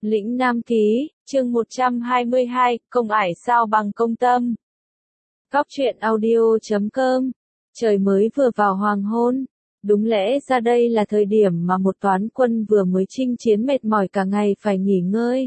Lĩnh Nam Ký, chương 122, công ải sao bằng công tâm. Góc truyện audio.com. Trời mới vừa vào hoàng hôn. Đúng lẽ ra đây là thời điểm mà một toán quân vừa mới chinh chiến mệt mỏi cả ngày phải nghỉ ngơi,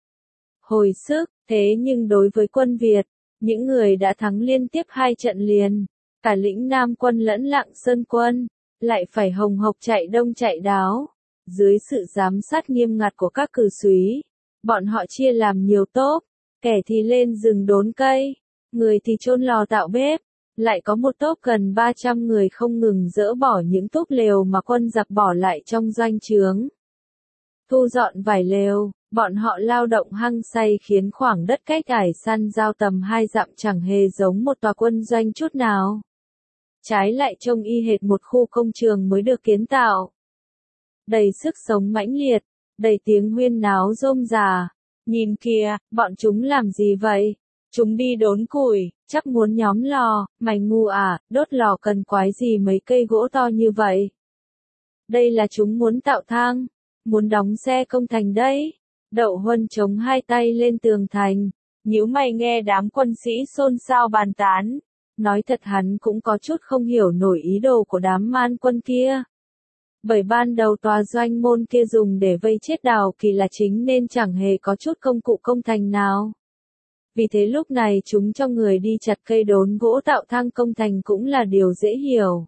hồi sức. Thế nhưng đối với quân Việt, những người đã thắng liên tiếp 2 trận liền, cả lĩnh Nam quân lẫn Lạng Sơn quân, lại phải hồng hộc chạy đông chạy đáo. Dưới sự giám sát nghiêm ngặt của các cử súy, bọn họ chia làm nhiều tốp, kẻ thì lên rừng đốn cây, người thì chôn lò tạo bếp, lại có một tốp gần 300 người không ngừng dỡ bỏ những túp lều mà quân giặc bỏ lại trong doanh trướng. Thu dọn vải lều, bọn họ lao động hăng say khiến khoảng đất cách ải săn giao tầm 2 dặm chẳng hề giống một tòa quân doanh chút nào. Trái lại trông y hệt một khu công trường mới được kiến tạo. Đầy sức sống mãnh liệt, đầy tiếng huyên náo rôm rà. Nhìn kìa, bọn chúng làm gì vậy? Chúng đi đốn củi, chắc muốn nhóm lò, mày ngu à, đốt lò cần quái gì mấy cây gỗ to như vậy? Đây là chúng muốn tạo thang, muốn đóng xe công thành đấy. Đậu Huân chống 2 tay lên tường thành, nhíu mày nghe đám quân sĩ xôn xao bàn tán. Nói thật hắn cũng có chút không hiểu nổi ý đồ của đám man quân kia. Bởi ban đầu tòa doanh môn kia dùng để vây chết Đào Kỳ là chính nên chẳng hề có chút công cụ công thành nào. Vì thế lúc này chúng cho người đi chặt cây đốn gỗ tạo thang công thành cũng là điều dễ hiểu.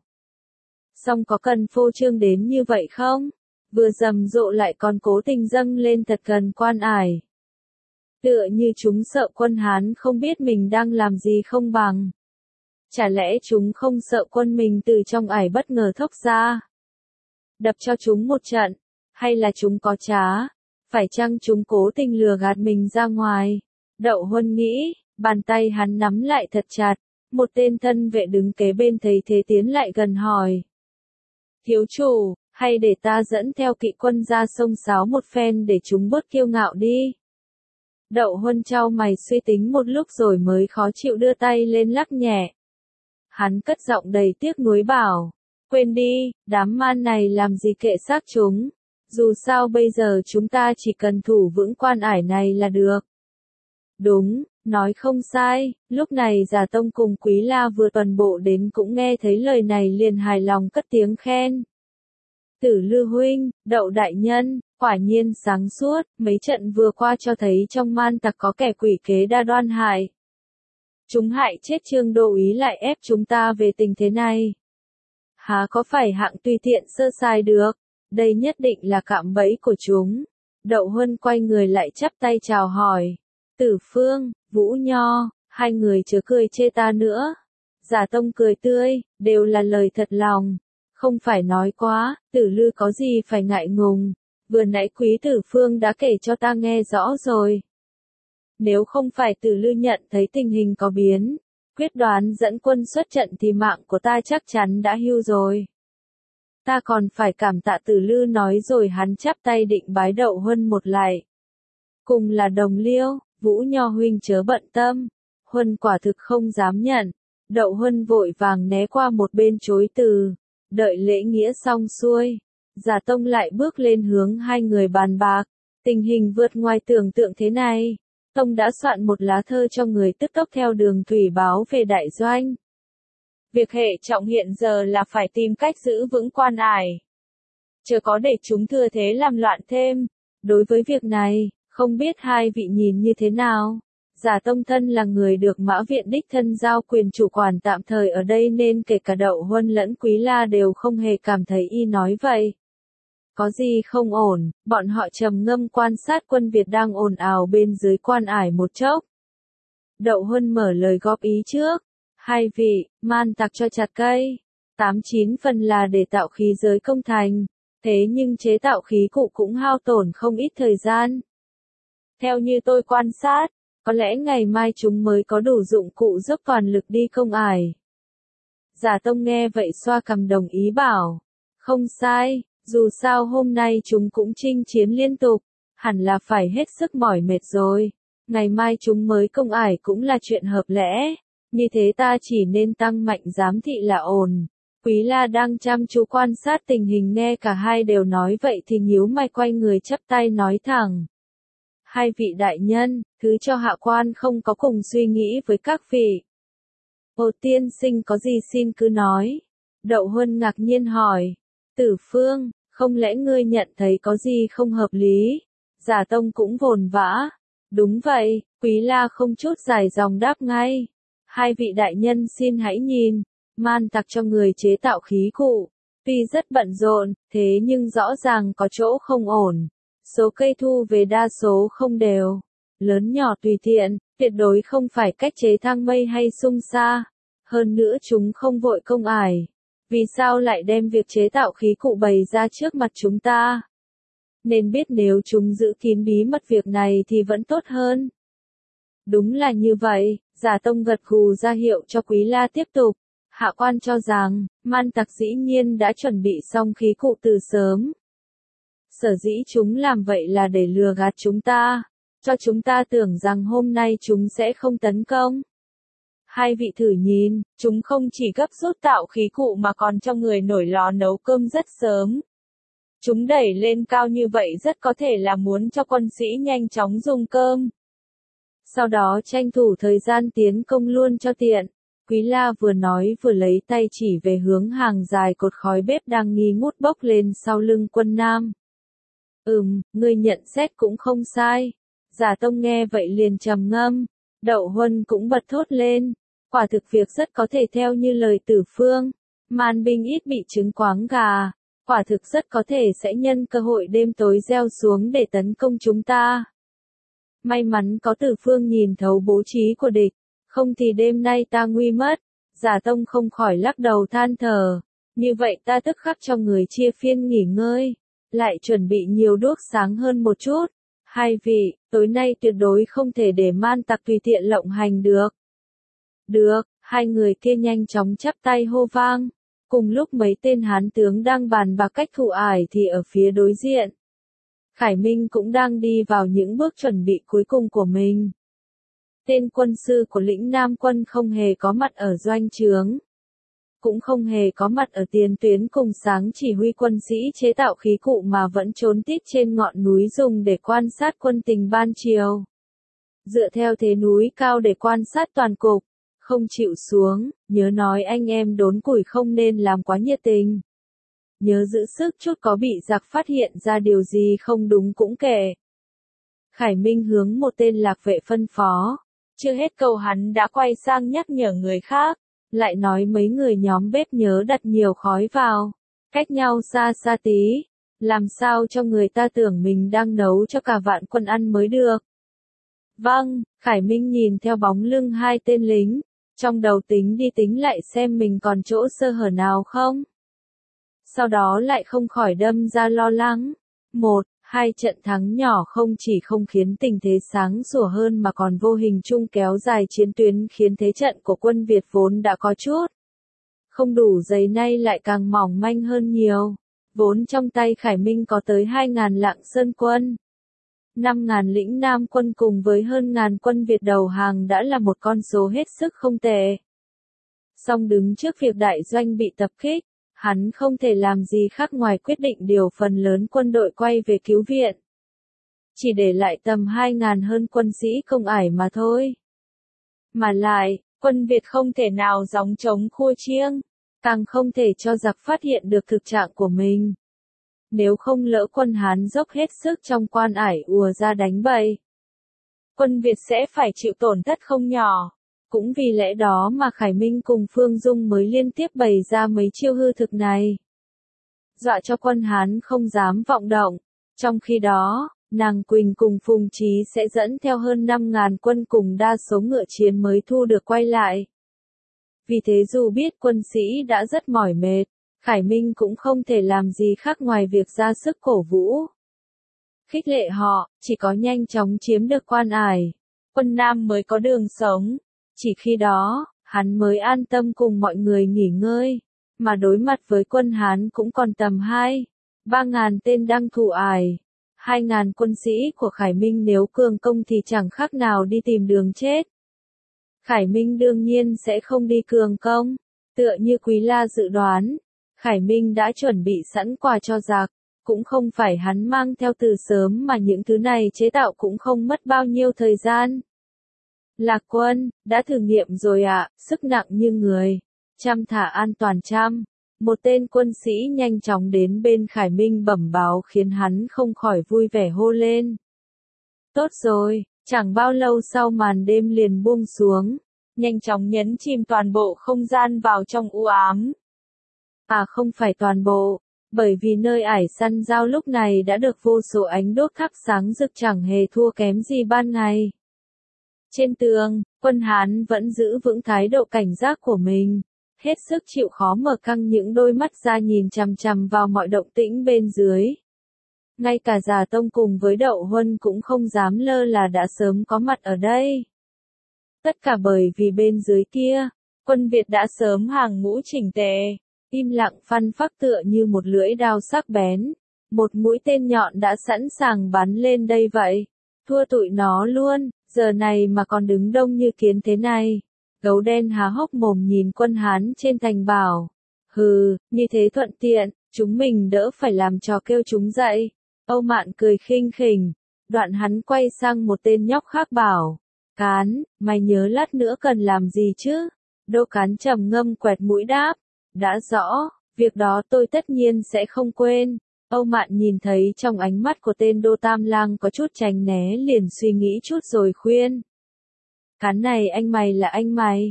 Song có cần phô trương đến như vậy không? Vừa rầm rộ lại còn cố tình dâng lên thật gần quan ải. Tựa như chúng sợ quân Hán không biết mình đang làm gì không bằng. Chả lẽ chúng không sợ quân mình từ trong ải bất ngờ thốc ra? Đập cho chúng một trận, hay là chúng có trá, phải chăng chúng cố tình lừa gạt mình ra ngoài? Đậu Huân nghĩ, bàn tay hắn nắm lại thật chặt, một tên thân vệ đứng kế bên thấy thế tiến lại gần hỏi. Thiếu chủ, hay để ta dẫn theo kỵ quân ra sông Sáo một phen để chúng bớt kiêu ngạo đi? Đậu Huân chau mày suy tính một lúc rồi mới khó chịu đưa tay lên lắc nhẹ. Hắn cất giọng đầy tiếc nuối bảo. Quên đi, đám man này làm gì kệ xác chúng. Dù sao bây giờ chúng ta chỉ cần thủ vững quan ải này là được. Đúng, nói không sai, lúc này Già Tông cùng Quý La vừa tuần bộ đến cũng nghe thấy lời này liền hài lòng cất tiếng khen. Tử Lư huynh, Đậu đại nhân, quả nhiên sáng suốt, mấy trận vừa qua cho thấy trong man tặc có kẻ quỷ kế đa đoan hại. Chúng hại chết Trương Đô úy lại ép chúng ta về tình thế này. Há có phải hạng tùy tiện sơ sài được, đây nhất định là cạm bẫy của chúng. Đậu Huân quay người lại chắp tay chào hỏi. Tử Phương, Vũ Nho, hai người chớ cười chê ta nữa. Giả Tông cười tươi, đều là lời thật lòng. Không phải nói quá, Tử Lư có gì phải ngại ngùng. Vừa nãy Quý Tử Phương đã kể cho ta nghe rõ rồi. Nếu không phải Tử Lư nhận thấy tình hình có biến, quyết đoán dẫn quân xuất trận thì mạng của ta chắc chắn đã hưu rồi. Ta còn phải cảm tạ Tử Lư nói rồi hắn chắp tay định bái Đậu Huân một lạy. Cùng là đồng liêu, Vũ Nho huynh chớ bận tâm. Huân quả thực không dám nhận. Đậu Huân vội vàng né qua một bên chối từ. Đợi lễ nghĩa xong xuôi, Giả Tông lại bước lên hướng hai người bàn bạc. Tình hình vượt ngoài tưởng tượng thế này. Tông đã soạn một lá thơ cho người tức tốc theo đường thủy báo về đại doanh. Việc hệ trọng hiện giờ là phải tìm cách giữ vững quan ải. Chớ có để chúng thừa thế làm loạn thêm. Đối với việc này, không biết hai vị nhìn như thế nào? Giả Tông thân là người được Mã Viện đích thân giao quyền chủ quản tạm thời ở đây nên kể cả Đậu Huân lẫn Quý La đều không hề cảm thấy y nói vậy. Có gì không ổn, bọn họ trầm ngâm quan sát quân Việt đang ồn ào bên dưới quan ải một chốc. Đậu Huân mở lời góp ý trước. Hai vị, man tặc cho chặt cây. 89 phần là để tạo khí giới công thành. Thế nhưng chế tạo khí cụ cũng hao tổn không ít thời gian. Theo như tôi quan sát, có lẽ ngày mai chúng mới có đủ dụng cụ dốc toàn lực đi công ải. Giả Tông nghe vậy xoa cằm đồng ý bảo. Không sai. Dù sao hôm nay chúng cũng chinh chiến liên tục, hẳn là phải hết sức mỏi mệt rồi. Ngày mai chúng mới công ải cũng là chuyện hợp lẽ. Như thế ta chỉ nên tăng mạnh giám thị là ổn. Quý La đang chăm chú quan sát tình hình nghe cả hai đều nói vậy thì nhíu mày quay người chắp tay nói thẳng. Hai vị đại nhân, thứ cho hạ quan không có cùng suy nghĩ với các vị. Ô tiên sinh có gì xin cứ nói. Đậu Huân ngạc nhiên hỏi. Tử Phương, không lẽ ngươi nhận thấy có gì không hợp lý? Giả Tông cũng vồn vã. Đúng vậy, Quý La không chút dài dòng đáp ngay. Hai vị đại nhân xin hãy nhìn, man tặc cho người chế tạo khí cụ. Tuy rất bận rộn, thế nhưng rõ ràng có chỗ không ổn. Số cây thu về đa số không đều. Lớn nhỏ tùy tiện, tuyệt đối không phải cách chế thang mây hay sung sa. Hơn nữa chúng không vội công ải. Vì sao lại đem việc chế tạo khí cụ bày ra trước mặt chúng ta? Nên biết nếu chúng giữ kín bí mật việc này thì vẫn tốt hơn. Đúng là như vậy, Giả Tông gật gù ra hiệu cho Quý La tiếp tục. Hạ quan cho rằng, man tặc dĩ nhiên đã chuẩn bị xong khí cụ từ sớm. Sở dĩ chúng làm vậy là để lừa gạt chúng ta, cho chúng ta tưởng rằng hôm nay chúng sẽ không tấn công. Hai vị thử nhìn, chúng không chỉ gấp rút tạo khí cụ mà còn cho người nổi lò nấu cơm rất sớm. Chúng đẩy lên cao như vậy rất có thể là muốn cho quân sĩ nhanh chóng dùng cơm. Sau đó tranh thủ thời gian tiến công luôn cho tiện. Quý La vừa nói vừa lấy tay chỉ về hướng hàng dài cột khói bếp đang nghi ngút bốc lên sau lưng Quân Nam. Ngươi nhận xét cũng không sai. Giả Tông nghe vậy liền trầm ngâm. Đậu Huân cũng bật thốt lên. Quả thực việc rất có thể theo như lời Tử Phương. Man binh ít bị trứng quáng gà. Quả thực rất có thể sẽ nhân cơ hội đêm tối gieo xuống để tấn công chúng ta. May mắn có Tử Phương nhìn thấu bố trí của địch. Không thì đêm nay ta nguy mất. Giả Tông không khỏi lắc đầu than thở. Như vậy ta tức khắc cho người chia phiên nghỉ ngơi. Lại chuẩn bị nhiều đuốc sáng hơn một chút. Hai vị, tối nay tuyệt đối không thể để man tặc tùy tiện lộng hành được. Được, hai người kia nhanh chóng chắp tay hô vang. Cùng lúc mấy tên hán tướng đang bàn bạc cách thủ ải thì ở phía đối diện. Khải Minh cũng đang đi vào những bước chuẩn bị cuối cùng của mình. Tên quân sư của lĩnh Nam quân không hề có mặt ở doanh trướng. Cũng không hề có mặt ở tiền tuyến cùng sáng chỉ huy quân sĩ chế tạo khí cụ mà vẫn trốn tít trên ngọn núi dùng để quan sát quân tình ban chiều. Dựa theo thế núi cao để quan sát toàn cục, không chịu xuống, nhớ nói anh em đốn củi không nên làm quá nhiệt tình. Nhớ giữ sức chút có bị giặc phát hiện ra điều gì không đúng cũng kệ. Khải Minh hướng một tên lạc vệ phân phó. Chưa hết câu hắn đã quay sang nhắc nhở người khác. Lại nói mấy người nhóm bếp nhớ đặt nhiều khói vào. Cách nhau xa xa tí. Làm sao cho người ta tưởng mình đang nấu cho cả vạn quân ăn mới được. Vâng, Khải Minh nhìn theo bóng lưng hai tên lính. Trong đầu tính đi tính lại xem mình còn chỗ sơ hở nào không. Sau đó lại không khỏi đâm ra lo lắng. 1-2 trận thắng nhỏ không chỉ không khiến tình thế sáng sủa hơn mà còn vô hình chung kéo dài chiến tuyến khiến thế trận của quân Việt vốn đã có chút không đủ dày nay lại càng mỏng manh hơn nhiều. Vốn trong tay Khải Minh có tới 2.000 Lạng Sơn quân. 5.000 lĩnh Nam quân cùng với hơn 1.000 quân Việt đầu hàng đã là một con số hết sức không tệ. Song đứng trước việc đại doanh bị tập kích, hắn không thể làm gì khác ngoài quyết định điều phần lớn quân đội quay về cứu viện. Chỉ để lại tầm 2.000 hơn quân sĩ công ải mà thôi. Mà lại, quân Việt không thể nào gióng trống khua chiêng, càng không thể cho giặc phát hiện được thực trạng của mình. Nếu không lỡ quân Hán dốc hết sức trong quan ải ùa ra đánh bậy, quân Việt sẽ phải chịu tổn thất không nhỏ. Cũng vì lẽ đó mà Khải Minh cùng Phương Dung mới liên tiếp bày ra mấy chiêu hư thực này. Dọa cho quân Hán không dám vọng động. Trong khi đó, nàng Quỳnh cùng Phùng Chí sẽ dẫn theo hơn 5.000 quân cùng đa số ngựa chiến mới thu được quay lại. Vì thế dù biết quân sĩ đã rất mỏi mệt, Khải Minh cũng không thể làm gì khác ngoài việc ra sức cổ vũ. Khích lệ họ, chỉ có nhanh chóng chiếm được quan ải, quân Nam mới có đường sống. Chỉ khi đó, hắn mới an tâm cùng mọi người nghỉ ngơi, mà đối mặt với quân Hán cũng còn tầm 2-3.000 tên đang thủ ải. 2.000 quân sĩ của Khải Minh nếu cường công thì chẳng khác nào đi tìm đường chết. Khải Minh đương nhiên sẽ không đi cường công, tựa như Quý La dự đoán. Khải Minh đã chuẩn bị sẵn quà cho giặc, cũng không phải hắn mang theo từ sớm mà những thứ này chế tạo cũng không mất bao nhiêu thời gian. Lạc Quân, đã thử nghiệm rồi ạ, sức nặng như người. Trăm thả an toàn trăm. Một tên quân sĩ nhanh chóng đến bên Khải Minh bẩm báo khiến hắn không khỏi vui vẻ hô lên. Tốt rồi, chẳng bao lâu sau màn đêm liền buông xuống, nhanh chóng nhấn chìm toàn bộ không gian vào trong u ám. À không phải toàn bộ, bởi vì nơi ải săn giao lúc này đã được vô số ánh đốt thắp sáng rực chẳng hề thua kém gì ban ngày. Trên tường, quân Hán vẫn giữ vững thái độ cảnh giác của mình, hết sức chịu khó mở căng những đôi mắt ra nhìn chằm chằm vào mọi động tĩnh bên dưới. Ngay cả Già Tông cùng với Đậu Huân cũng không dám lơ là đã sớm có mặt ở đây. Tất cả bởi vì bên dưới kia, quân Việt đã sớm hàng ngũ chỉnh tề, im lặng phăn phắc tựa như một lưỡi đao sắc bén. Một mũi tên nhọn đã sẵn sàng bắn lên đây vậy. Thua tụi nó luôn, giờ này mà còn đứng đông như kiến thế này. Gấu đen há hốc mồm nhìn quân Hán trên thành bảo. Hừ, như thế thuận tiện, chúng mình đỡ phải làm trò kêu chúng dậy. Âu Mạn cười khinh khỉnh, đoạn hắn quay sang một tên nhóc khác bảo. Cán, mày nhớ lát nữa cần làm gì chứ? Đô Cán trầm ngâm quẹt mũi đáp. Đã rõ, việc đó tôi tất nhiên sẽ không quên. Âu Mạn nhìn thấy trong ánh mắt của tên Đô Tam Lang có chút tránh né liền suy nghĩ chút rồi khuyên. Cán này anh mày là anh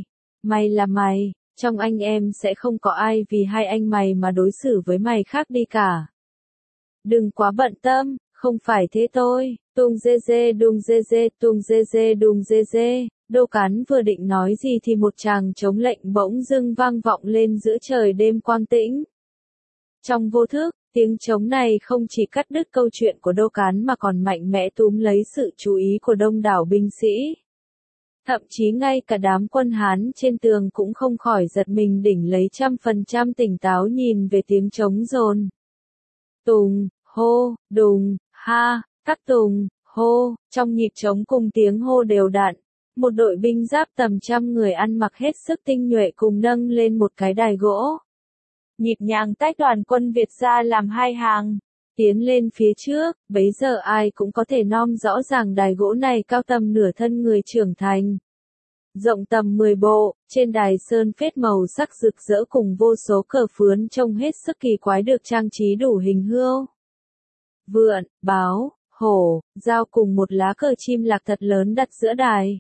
mày là mày, trong anh em sẽ không có ai vì hai anh mày mà đối xử với mày khác đi cả. Đừng quá bận tâm, không phải thế thôi, tung dê dê đung dê dê tung dê dê đung dê dê. Đô Cán vừa định nói gì thì một tràng trống lệnh bỗng dưng vang vọng lên giữa trời đêm quang tĩnh. Trong vô thức, tiếng trống này không chỉ cắt đứt câu chuyện của Đô Cán mà còn mạnh mẽ túm lấy sự chú ý của đông đảo binh sĩ. Thậm chí ngay cả đám quân Hán trên tường cũng không khỏi giật mình đỉnh lấy 100% tỉnh táo nhìn về tiếng trống dồn. Tùng, hô, đùng, ha, tắc tùng, hô, trong nhịp trống cùng tiếng hô đều đặn. Một đội binh giáp tầm 100 người ăn mặc hết sức tinh nhuệ cùng nâng lên một cái đài gỗ. Nhịp nhàng tách đoàn quân Việt ra làm hai hàng, tiến lên phía trước, bấy giờ ai cũng có thể nom rõ ràng đài gỗ này cao tầm nửa thân người trưởng thành. Rộng tầm 10 bộ, trên đài sơn phết màu sắc rực rỡ cùng vô số cờ phướn trông hết sức kỳ quái được trang trí đủ hình hươu. Vượn, báo, hổ, dao cùng một lá cờ chim lạc thật lớn đặt giữa đài.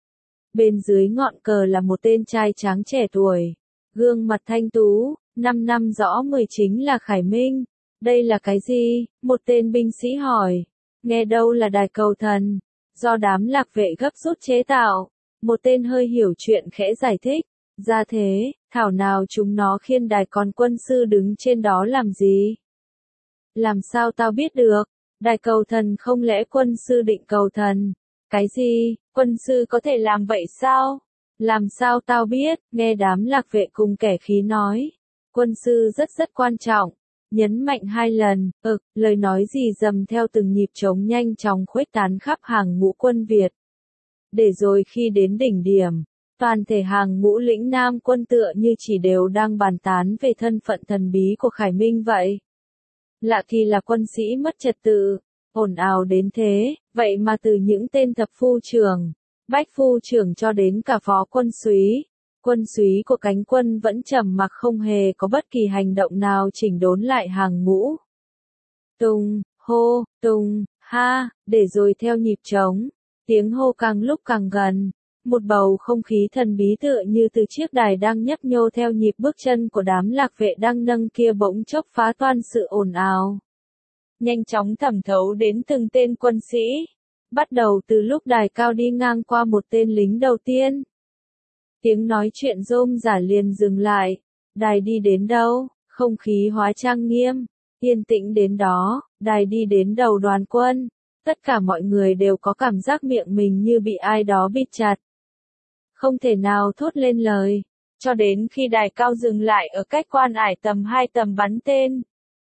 Bên dưới ngọn cờ là một tên trai tráng trẻ tuổi, gương mặt thanh tú, 5 năm rõ 10 chính là Khải Minh. Đây là cái gì? Một tên binh sĩ hỏi. Nghe đâu là đài cầu thần, do đám lạc vệ gấp rút chế tạo. Một tên hơi hiểu chuyện khẽ giải thích. Ra thế, thảo nào chúng nó khiên đài còn quân sư đứng trên đó làm gì? Làm sao tao biết được? Đài cầu thần không lẽ quân sư định cầu thần? Cái gì? Quân sư có thể làm vậy sao? Làm sao tao biết? Nghe đám lạc vệ cùng kẻ khí nói. Quân sư rất quan trọng. Nhấn mạnh 2 lần, lời nói gì dầm theo từng nhịp trống nhanh chóng khuếch tán khắp hàng ngũ quân Việt. Để rồi khi đến đỉnh điểm, toàn thể hàng ngũ lĩnh Nam quân tựa như chỉ đều đang bàn tán về thân phận thần bí của Khải Minh vậy. Lạ thì là quân sĩ mất trật tự, ồn ào đến thế, vậy mà từ những tên thập phu trưởng, bách phu trưởng cho đến cả phó quân súy của cánh quân vẫn trầm mặc không hề có bất kỳ hành động nào chỉnh đốn lại hàng ngũ. Tung, hô, tung, ha, để rồi theo nhịp trống, tiếng hô càng lúc càng gần, một bầu không khí thần bí tựa như từ chiếc đài đang nhấp nhô theo nhịp bước chân của đám lạc vệ đang nâng kia bỗng chốc phá toan sự ồn ào. Nhanh chóng thẩm thấu đến từng tên quân sĩ, bắt đầu từ lúc đài cao đi ngang qua một tên lính đầu tiên. Tiếng nói chuyện rôm rả liền dừng lại, đài đi đến đâu, không khí hóa trang nghiêm, yên tĩnh đến đó, đài đi đến đầu đoàn quân, tất cả mọi người đều có cảm giác miệng mình như bị ai đó bịt chặt. Không thể nào thốt lên lời, cho đến khi đài cao dừng lại ở cách quan ải tầm 2 tầm bắn tên.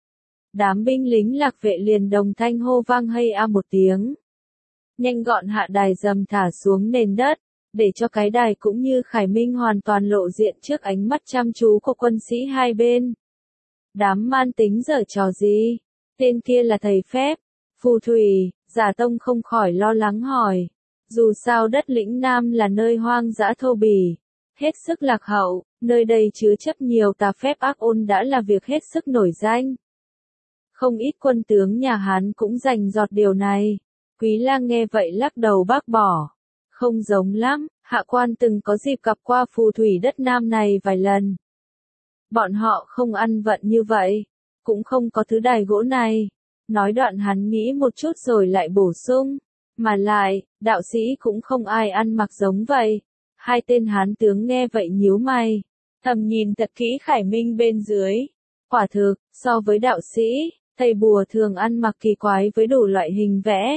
Đám binh lính lạc vệ liền đồng thanh hô vang hay a một tiếng. Nhanh gọn hạ đài dầm thả xuống nền đất, để cho cái đài cũng như Khải Minh hoàn toàn lộ diện trước ánh mắt chăm chú của quân sĩ hai bên. Đám man tính giở trò gì? Tên kia là thầy phép, phù thủy, Giả Tông không khỏi lo lắng hỏi. Dù sao đất lĩnh Nam là nơi hoang dã thô bỉ, hết sức lạc hậu, nơi đây chứa chấp nhiều tà phép ác ôn đã là việc hết sức nổi danh. Không ít quân tướng nhà Hán cũng rành rọt điều này. Quý Lang nghe vậy lắc đầu bác bỏ. Không giống lắm, hạ quan từng có dịp gặp qua phù thủy đất Nam này vài lần. Bọn họ không ăn vận như vậy, cũng không có thứ đài gỗ này. Nói đoạn hắn nghĩ một chút rồi lại bổ sung. Mà lại, đạo sĩ cũng không ai ăn mặc giống vậy. Hai tên Hán tướng nghe vậy nhíu mày, thầm nhìn thật kỹ Khải Minh bên dưới. Quả thực, so với đạo sĩ, thầy bùa thường ăn mặc kỳ quái với đủ loại hình vẽ.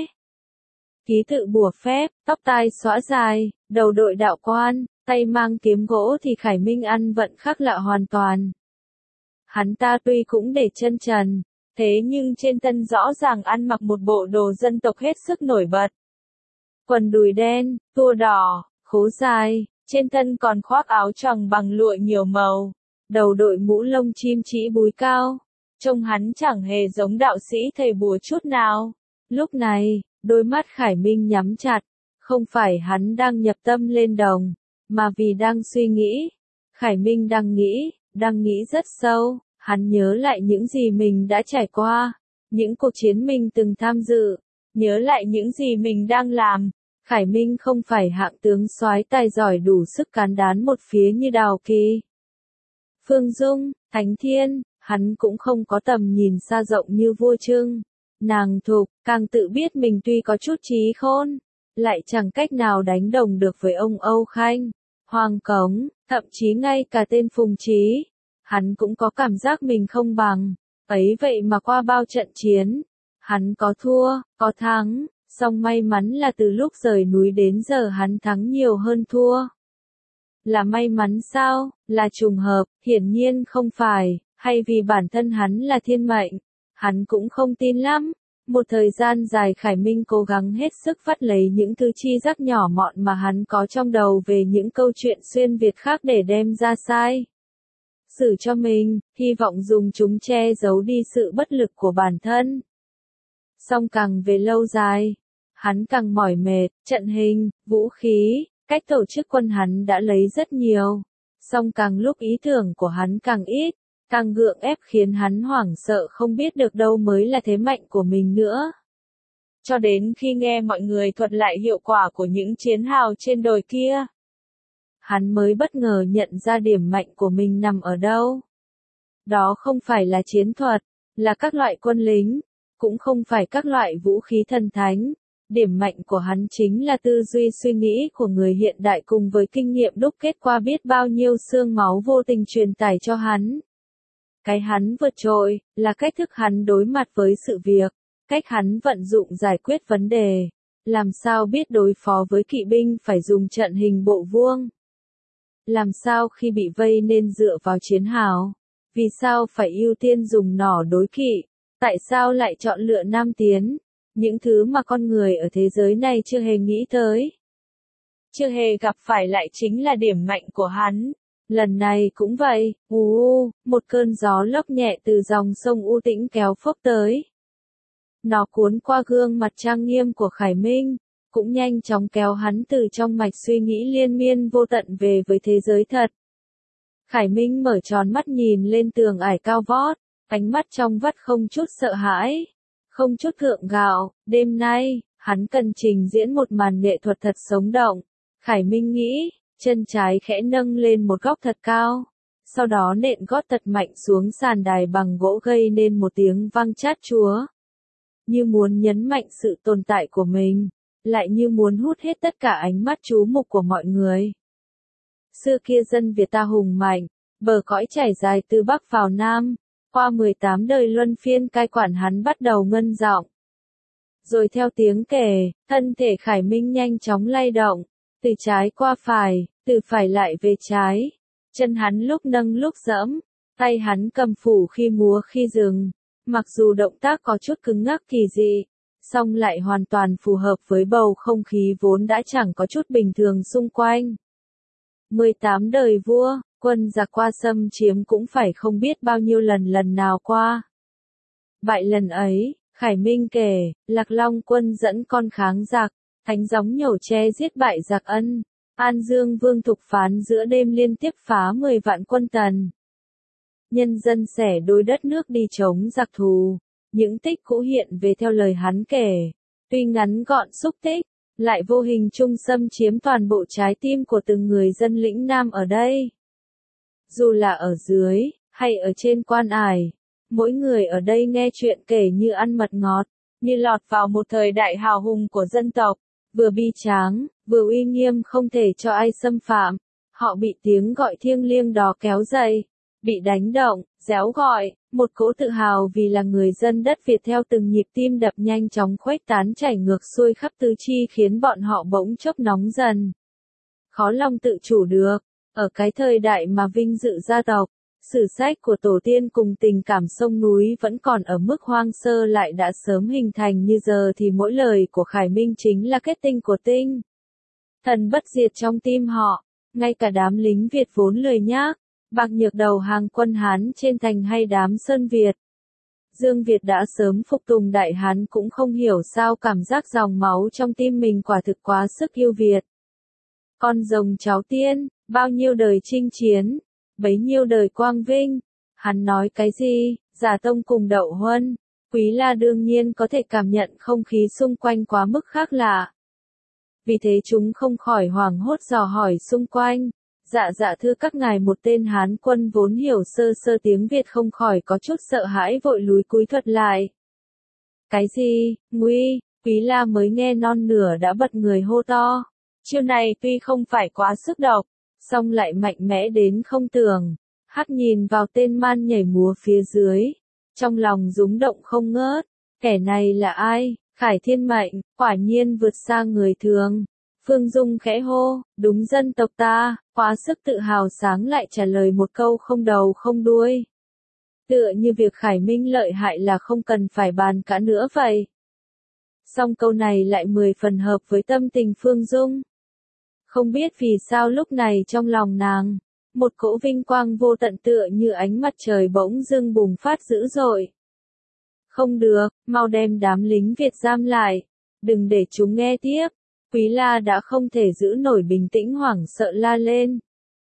Ký tự bùa phép, tóc tai xõa dài, đầu đội đạo quan, tay mang kiếm gỗ thì Khải Minh ăn vận khác lạ hoàn toàn. Hắn ta tuy cũng để chân trần, thế nhưng trên thân rõ ràng ăn mặc một bộ đồ dân tộc hết sức nổi bật. Quần đùi đen, tua đỏ, khố dài, trên thân còn khoác áo choàng bằng lụa nhiều màu, đầu đội mũ lông chim chỉ búi cao. Trông hắn chẳng hề giống đạo sĩ thầy bùa chút nào. Lúc này, đôi mắt Khải Minh nhắm chặt, không phải hắn đang nhập tâm lên đồng, mà vì đang suy nghĩ. Khải Minh đang nghĩ rất sâu, hắn nhớ lại những gì mình đã trải qua, những cuộc chiến mình từng tham dự, nhớ lại những gì mình đang làm. Khải Minh không phải hạng tướng soái tài giỏi đủ sức cán đán một phía như Đào Kỳ, Phương Dung, Thánh Thiên, hắn cũng không có tầm nhìn xa rộng như vua Trưng. Nàng Thục, càng tự biết mình tuy có chút trí khôn, lại chẳng cách nào đánh đồng được với ông Âu Khanh, Hoàng Cống, thậm chí ngay cả tên Phùng Trí. Hắn cũng có cảm giác mình không bằng, ấy vậy mà qua bao trận chiến, hắn có thua, có thắng, song may mắn là từ lúc rời núi đến giờ hắn thắng nhiều hơn thua. Là may mắn sao, là trùng hợp, hiển nhiên không phải, hay vì bản thân hắn là thiên mệnh, hắn cũng không tin lắm. Một thời gian dài Khải Minh cố gắng hết sức vắt lấy những thứ chi giác nhỏ mọn mà hắn có trong đầu về những câu chuyện xuyên Việt khác để đem ra sai xử cho mình, hy vọng dùng chúng che giấu đi sự bất lực của bản thân. Song càng về lâu dài, hắn càng mỏi mệt, trận hình, vũ khí, cách tổ chức quân hắn đã lấy rất nhiều. Song càng lúc ý tưởng của hắn càng ít, càng gượng ép khiến hắn hoảng sợ không biết được đâu mới là thế mạnh của mình nữa. Cho đến khi nghe mọi người thuật lại hiệu quả của những chiến hào trên đồi kia, hắn mới bất ngờ nhận ra điểm mạnh của mình nằm ở đâu. Đó không phải là chiến thuật, là các loại quân lính, cũng không phải các loại vũ khí thần thánh. Điểm mạnh của hắn chính là tư duy suy nghĩ của người hiện đại cùng với kinh nghiệm đúc kết qua biết bao nhiêu xương máu vô tình truyền tải cho hắn. Cái hắn vượt trội, là cách thức hắn đối mặt với sự việc, cách hắn vận dụng giải quyết vấn đề, làm sao biết đối phó với kỵ binh phải dùng trận hình bộ vuông. Làm sao khi bị vây nên dựa vào chiến hào, vì sao phải ưu tiên dùng nỏ đối kỵ, tại sao lại chọn lựa nam tiến, những thứ mà con người ở thế giới này chưa hề nghĩ tới. Chưa hề gặp phải lại chính là điểm mạnh của hắn. Lần này cũng vậy, một cơn gió lốc nhẹ từ dòng sông U Tĩnh kéo phốc tới. Nó cuốn qua gương mặt trang nghiêm của Khải Minh, cũng nhanh chóng kéo hắn từ trong mạch suy nghĩ liên miên vô tận về với thế giới thật. Khải Minh mở tròn mắt nhìn lên tường ải cao vót, ánh mắt trong vắt không chút sợ hãi, không chút gượng gạo. Đêm nay, hắn cần trình diễn một màn nghệ thuật thật sống động. Khải Minh nghĩ, chân trái khẽ nâng lên một góc thật cao, sau đó nện gót thật mạnh xuống sàn đài bằng gỗ gây nên một tiếng vang chát chúa. Như muốn nhấn mạnh sự tồn tại của mình, lại như muốn hút hết tất cả ánh mắt chú mục của mọi người. Xưa kia dân Việt ta hùng mạnh, bờ cõi trải dài từ Bắc vào Nam, qua 18 đời luân phiên cai quản hắn bắt đầu ngân giọng. Rồi theo tiếng kể, thân thể Khải Minh nhanh chóng lay động, từ trái qua phải, từ phải lại về trái. Chân hắn lúc nâng lúc giẫm, tay hắn cầm phủ khi múa khi dừng. Mặc dù động tác có chút cứng ngắc kỳ dị, song lại hoàn toàn phù hợp với bầu không khí vốn đã chẳng có chút bình thường xung quanh. 18 đời vua, quân giặc qua xâm chiếm cũng phải không biết bao nhiêu lần nào qua. Bại lần ấy, Khải Minh kể, Lạc Long quân dẫn con kháng giặc, thánh gióng nhổ tre giết bại giặc Ân, An Dương Vương Thục Phán giữa đêm liên tiếp phá 10 vạn quân Tần. Nhân dân xẻ đôi đất nước đi chống giặc thù, những tích cũ hiện về theo lời hắn kể, tuy ngắn gọn xúc tích, lại vô hình chung xâm chiếm toàn bộ trái tim của từng người dân lĩnh Nam ở đây. Dù là ở dưới, hay ở trên quan ải, mỗi người ở đây nghe chuyện kể như ăn mật ngọt, như lọt vào một thời đại hào hùng của dân tộc, vừa bi tráng, vừa uy nghiêm không thể cho ai xâm phạm. Họ bị tiếng gọi thiêng liêng đó kéo dậy, bị đánh động, réo gọi, một cỗ tự hào vì là người dân đất Việt theo từng nhịp tim đập nhanh chóng khuếch tán chảy ngược xuôi khắp tứ chi khiến bọn họ bỗng chốc nóng dần. Khó lòng tự chủ được, ở cái thời đại mà vinh dự gia tộc, sử sách của tổ tiên cùng tình cảm sông núi vẫn còn ở mức hoang sơ lại đã sớm hình thành như giờ thì mỗi lời của Khải Minh chính là kết tinh của tinh thần bất diệt trong tim họ, ngay cả đám lính Việt vốn lười nhác, bạc nhược đầu hàng quân Hán trên thành hay đám Sơn Việt. Dương Việt đã sớm phục tùng Đại Hán cũng không hiểu sao cảm giác dòng máu trong tim mình quả thực quá sức yêu Việt. Con rồng cháu tiên, bao nhiêu đời chinh chiến, bấy nhiêu đời quang vinh. Hắn nói cái gì, Giả Tông cùng Đậu Huân, Quý La đương nhiên có thể cảm nhận không khí xung quanh quá mức khác lạ. Vì thế chúng không khỏi hoảng hốt dò hỏi xung quanh. Dạ thưa các ngài, một tên Hán quân vốn hiểu sơ sơ tiếng Việt không khỏi có chút sợ hãi vội lúi cúi thuật lại. Cái gì, nguy, Quý La mới nghe non nửa đã bật người hô to. Chiêu này tuy không phải quá sức độc, song lại mạnh mẽ đến không tưởng. Hắc nhìn vào tên man nhảy múa phía dưới, trong lòng rúng động không ngớt. Kẻ này là ai? Khải Thiên Mệnh, quả nhiên vượt xa người thường. Phương Dung khẽ hô, đúng dân tộc ta, quá sức tự hào sáng lại trả lời một câu không đầu không đuôi. Tựa như việc Khải Minh lợi hại là không cần phải bàn cả nữa vậy. Song câu này lại 10 phần hợp với tâm tình Phương Dung. Không biết vì sao lúc này trong lòng nàng, một cỗ vinh quang vô tận tựa như ánh mặt trời bỗng dưng bùng phát dữ dội. Không được, mau đem đám lính Việt giam lại, đừng để chúng nghe tiếp. Quý La đã không thể giữ nổi bình tĩnh hoảng sợ la lên.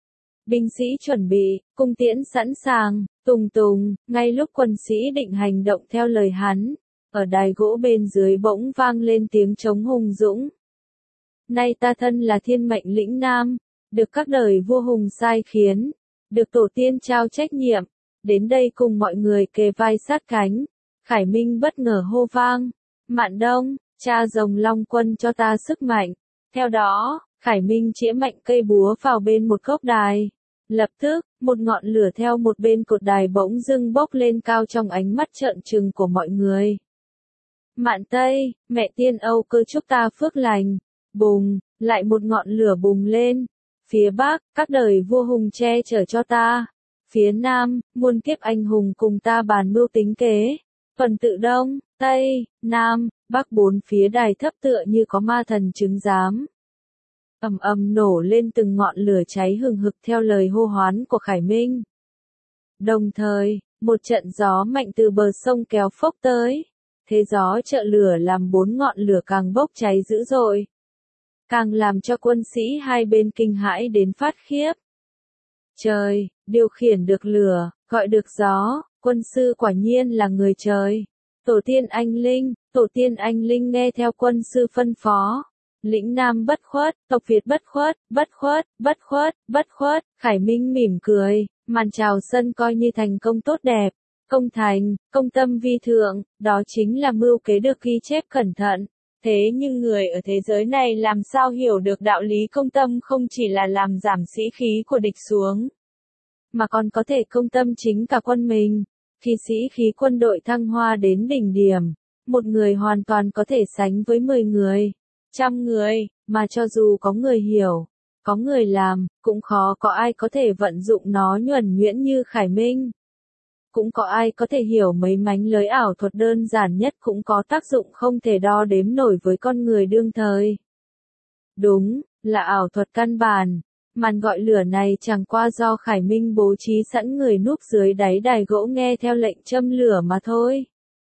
Binh sĩ chuẩn bị, cung tiễn sẵn sàng, tùng tùng, ngay lúc quân sĩ định hành động theo lời hắn, ở đài gỗ bên dưới bỗng vang lên tiếng trống hùng dũng. Nay ta thân là thiên mệnh lĩnh Nam, được các đời vua hùng sai khiến, được tổ tiên trao trách nhiệm, đến đây cùng mọi người kề vai sát cánh. Khải Minh bất ngờ hô vang, Mạn Đông, cha rồng Long quân cho ta sức mạnh. Theo đó, Khải Minh chĩa mạnh cây búa vào bên một gốc đài. Lập tức, một ngọn lửa theo một bên cột đài bỗng dưng bốc lên cao trong ánh mắt trợn trừng của mọi người. Mạn Tây, mẹ tiên Âu cơ chúc ta phước lành. Bùng, lại một ngọn lửa bùng lên. Phía Bắc, các đời vua hùng che chở cho ta. Phía Nam, muôn kiếp anh hùng cùng ta bàn mưu tính kế. Phần tự Đông, Tây, Nam, Bắc bốn phía đài thấp tựa như có ma thần chứng giám. Ầm ầm nổ lên từng ngọn lửa cháy hừng hực theo lời hô hoán của Khải Minh. Đồng thời, một trận gió mạnh từ bờ sông kéo phốc tới. Thế gió trợ lửa làm bốn ngọn lửa càng bốc cháy dữ dội, càng làm cho quân sĩ hai bên kinh hãi đến phát khiếp. Trời, điều khiển được lửa, gọi được gió, quân sư quả nhiên là người trời. Tổ tiên anh linh nghe theo quân sư phân phó. Lĩnh Nam bất khuất, tộc Việt bất khuất, bất khuất, bất khuất, bất khuất. Khải Minh mỉm cười, màn chào sân coi như thành công tốt đẹp. Công thành, công tâm vi thượng, đó chính là mưu kế được ghi chép cẩn thận. Thế nhưng người ở thế giới này làm sao hiểu được đạo lý công tâm không chỉ là làm giảm sĩ khí của địch xuống, mà còn có thể công tâm chính cả quân mình. Khi sĩ khí quân đội thăng hoa đến đỉnh điểm, một người hoàn toàn có thể sánh với 10 người, 100 người, mà cho dù có người hiểu, có người làm, cũng khó có ai có thể vận dụng nó nhuần nhuyễn như Khải Minh. Cũng có ai có thể hiểu mấy mánh lới ảo thuật đơn giản nhất cũng có tác dụng không thể đo đếm nổi với con người đương thời. Đúng, là ảo thuật căn bản. Màn gọi lửa này chẳng qua do Khải Minh bố trí sẵn người núp dưới đáy đài gỗ nghe theo lệnh châm lửa mà thôi.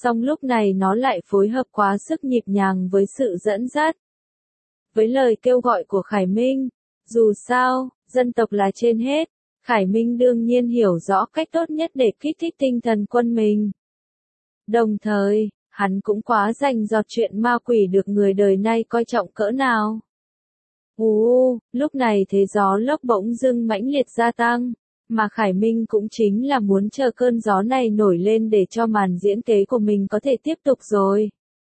Song lúc này nó lại phối hợp quá sức nhịp nhàng với sự dẫn dắt. Với lời kêu gọi của Khải Minh, dù sao, dân tộc là trên hết, Khải Minh đương nhiên hiểu rõ cách tốt nhất để kích thích tinh thần quân mình. Đồng thời, hắn cũng quá rành rọt chuyện ma quỷ được người đời nay coi trọng cỡ nào. Lúc này thế gió lốc bỗng dưng mãnh liệt gia tăng, mà Khải Minh cũng chính là muốn chờ cơn gió này nổi lên để cho màn diễn kế của mình có thể tiếp tục rồi.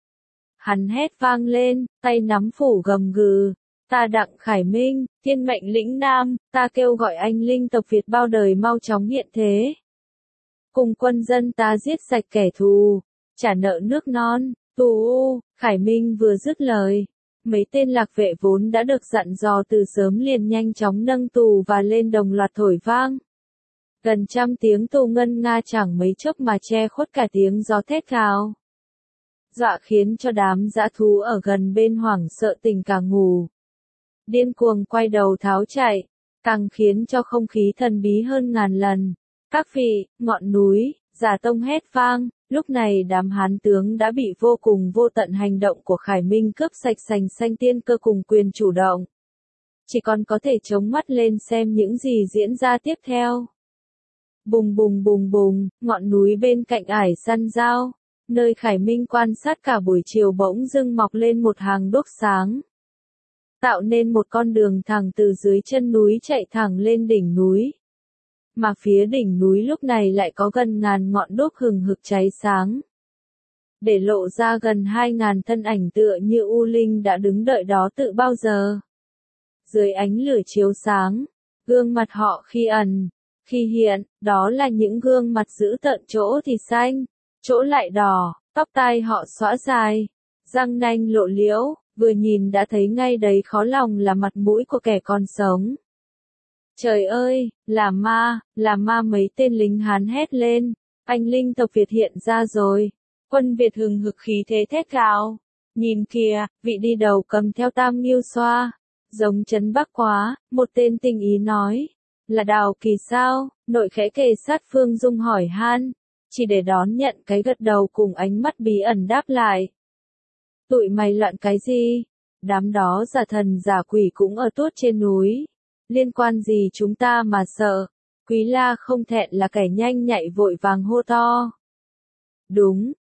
Hắn hét vang lên, tay nắm phủ gầm gừ. Ta Đặng Khải Minh, thiên mệnh lĩnh Nam, ta kêu gọi anh linh tộc Việt bao đời mau chóng hiện thế. Cùng quân dân ta giết sạch kẻ thù, trả nợ nước non. Khải Minh vừa dứt lời, mấy tên lạc vệ vốn đã được dặn dò từ sớm liền nhanh chóng nâng tù và lên đồng loạt thổi vang. Gần trăm tiếng tù ngân nga chẳng mấy chốc mà che khuất cả tiếng gió thét gào. Dọa khiến cho đám dã thú ở gần bên hoảng sợ tỉnh cả ngủ. Điên cuồng quay đầu tháo chạy, càng khiến cho không khí thần bí hơn ngàn lần. Các vị, ngọn núi, Giả Tông hét vang, lúc này đám hán tướng đã bị vô cùng vô tận hành động của Khải Minh cướp sạch sành xanh tiên cơ cùng quyền chủ động. Chỉ còn có thể chống mắt lên xem những gì diễn ra tiếp theo. Bùng bùng bùng bùng, ngọn núi bên cạnh ải săn dao, nơi Khải Minh quan sát cả buổi chiều bỗng dưng mọc lên một hàng đuốc sáng. Tạo nên một con đường thẳng từ dưới chân núi chạy thẳng lên đỉnh núi. Mà phía đỉnh núi lúc này lại có gần ngàn ngọn đuốc hừng hực cháy sáng. Để lộ ra gần 2.000 thân ảnh tựa như u linh đã đứng đợi đó từ bao giờ. Dưới ánh lửa chiếu sáng, gương mặt họ khi ẩn, khi hiện, đó là những gương mặt dữ tợn, chỗ thì xanh, chỗ lại đỏ, tóc tai họ xõa dài, răng nanh lộ liễu, vừa nhìn đã thấy ngay đấy khó lòng là mặt mũi của kẻ còn sống. Trời ơi, là ma, mấy tên lính Hán hét lên, anh linh tộc Việt hiện ra rồi. Quân Việt hừng hực khí thế thét gào. Nhìn kìa, vị đi đầu cầm theo tam nghiêu xoa, giống Trấn Bắc quá, một tên tinh ý nói. Là Đào Kỳ sao? Nội khẽ kề sát Phương Dung hỏi han, chỉ để đón nhận cái gật đầu cùng ánh mắt bí ẩn đáp lại. Tụi mày loạn cái gì? Đám đó giả thần giả quỷ cũng ở tuốt trên núi. Liên quan gì chúng ta mà sợ? Quý La không thẹn là kẻ nhanh nhạy vội vàng hô to. Đúng,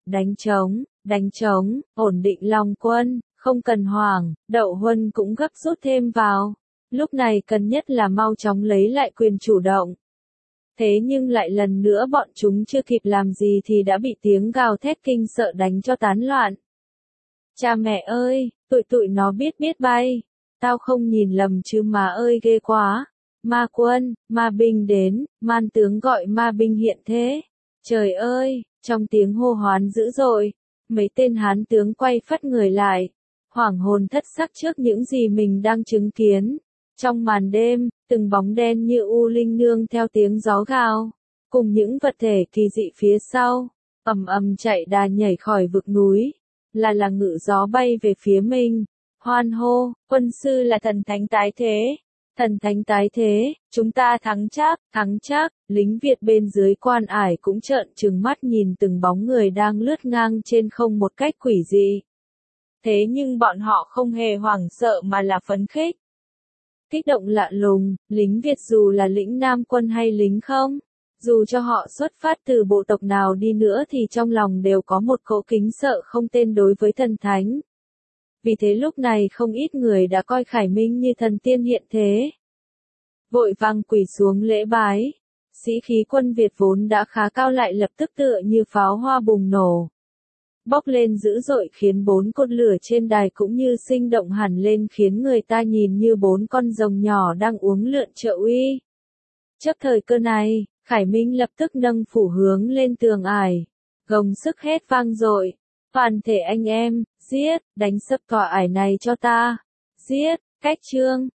đánh trống, ổn định lòng quân, không cần hoảng, Đậu Huân cũng gấp rút thêm vào. Lúc này cần nhất là mau chóng lấy lại quyền chủ động. Thế nhưng lại lần nữa bọn chúng chưa kịp làm gì thì đã bị tiếng gào thét kinh sợ đánh cho tán loạn. Cha mẹ ơi, tụi nó biết bay. Tao không nhìn lầm chứ mà ơi ghê quá. Ma quân, ma binh đến, man tướng gọi ma binh hiện thế. Trời ơi, trong tiếng hô hoán dữ dội, mấy tên Hán tướng quay phắt người lại, hoảng hồn thất sắc trước những gì mình đang chứng kiến. Trong màn đêm, từng bóng đen như u linh nương theo tiếng gió gào, cùng những vật thể kỳ dị phía sau, ầm ầm chạy đà nhảy khỏi vực núi, là ngự gió bay về phía mình. Hoan hô, quân sư là thần thánh tái thế. Thần thánh tái thế, chúng ta thắng chắc, lính Việt bên dưới quan ải cũng trợn trừng mắt nhìn từng bóng người đang lướt ngang trên không một cách quỷ dị. Thế nhưng bọn họ không hề hoảng sợ mà là phấn khích. Kích động lạ lùng, lính Việt dù là lĩnh Nam quân hay lính không, dù cho họ xuất phát từ bộ tộc nào đi nữa thì trong lòng đều có một cỗ kính sợ không tên đối với thần thánh. Vì thế lúc này không ít người đã coi Khải Minh như thần tiên hiện thế. Vội vàng quỳ xuống lễ bái. Sĩ khí quân Việt vốn đã khá cao lại lập tức tựa như pháo hoa bùng nổ. Bốc lên dữ dội khiến 4 cột lửa trên đài cũng như sinh động hẳn lên khiến người ta nhìn như 4 con rồng nhỏ đang uống lượn trợ uy. Trước thời cơ này, Khải Minh lập tức nâng phủ hướng lên tường ải. Gồng sức hét vang dội. Toàn thể anh em, giết, đánh sập tòa ải này cho ta. Giết, cách trương,